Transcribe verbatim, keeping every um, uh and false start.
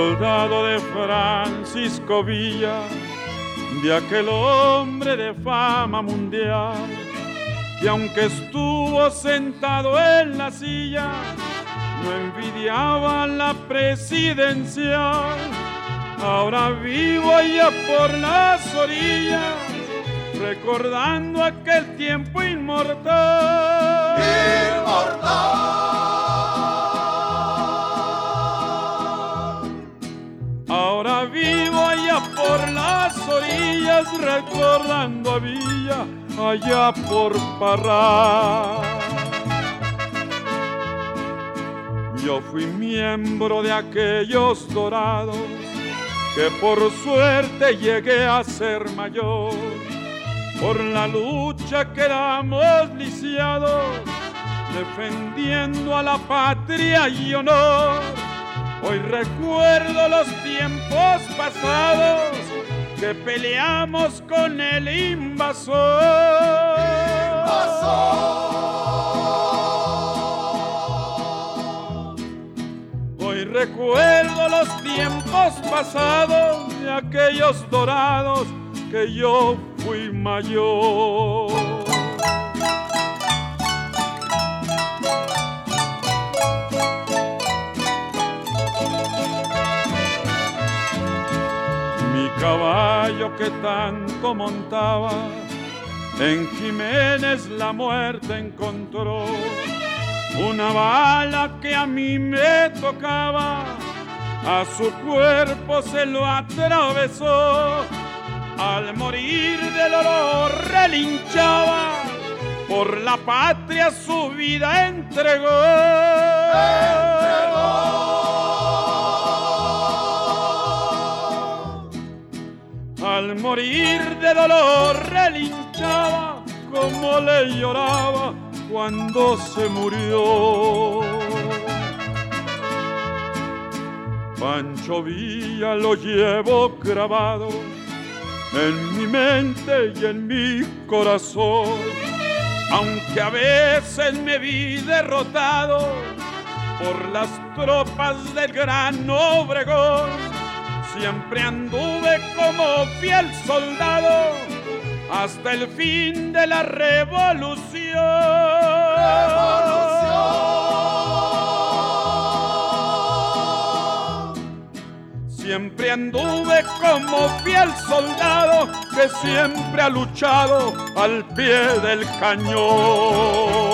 soldado de Francisco Villa, de aquel hombre de fama mundial, que aunque estuvo sentado en la silla, no envidiaba la presidencial. Ahora vivo allá por las orillas, recordando aquel tiempo inmortal. Inmortal. Ahora vivo allá por las orillas, recordando a Villa, allá por Parral. Yo fui miembro de aquellos dorados, que por suerte llegué a ser mayor. Por la lucha que éramos lisiados, defendiendo a la patria y honor. Hoy recuerdo los tiempos pasados, que peleamos con el invasor. Invasor. Hoy recuerdo los tiempos pasados, de aquellos dorados, que yo fui mayor. Mi caballo que tanto montaba, en Jiménez la muerte encontró. Una bala que a mí me tocaba, a su cuerpo se lo atravesó. Al morir del dolor relinchaba, por la patria su vida entregó. Entregó. Al morir de dolor relinchaba, como le lloraba cuando se murió. Pancho Villa lo llevo grabado en mi mente y en mi corazón, aunque a veces me vi derrotado por las tropas del Gran Obregón. Siempre anduve como fiel soldado hasta el fin de la revolución. Siempre anduve como fiel soldado que siempre ha luchado al pie del cañón.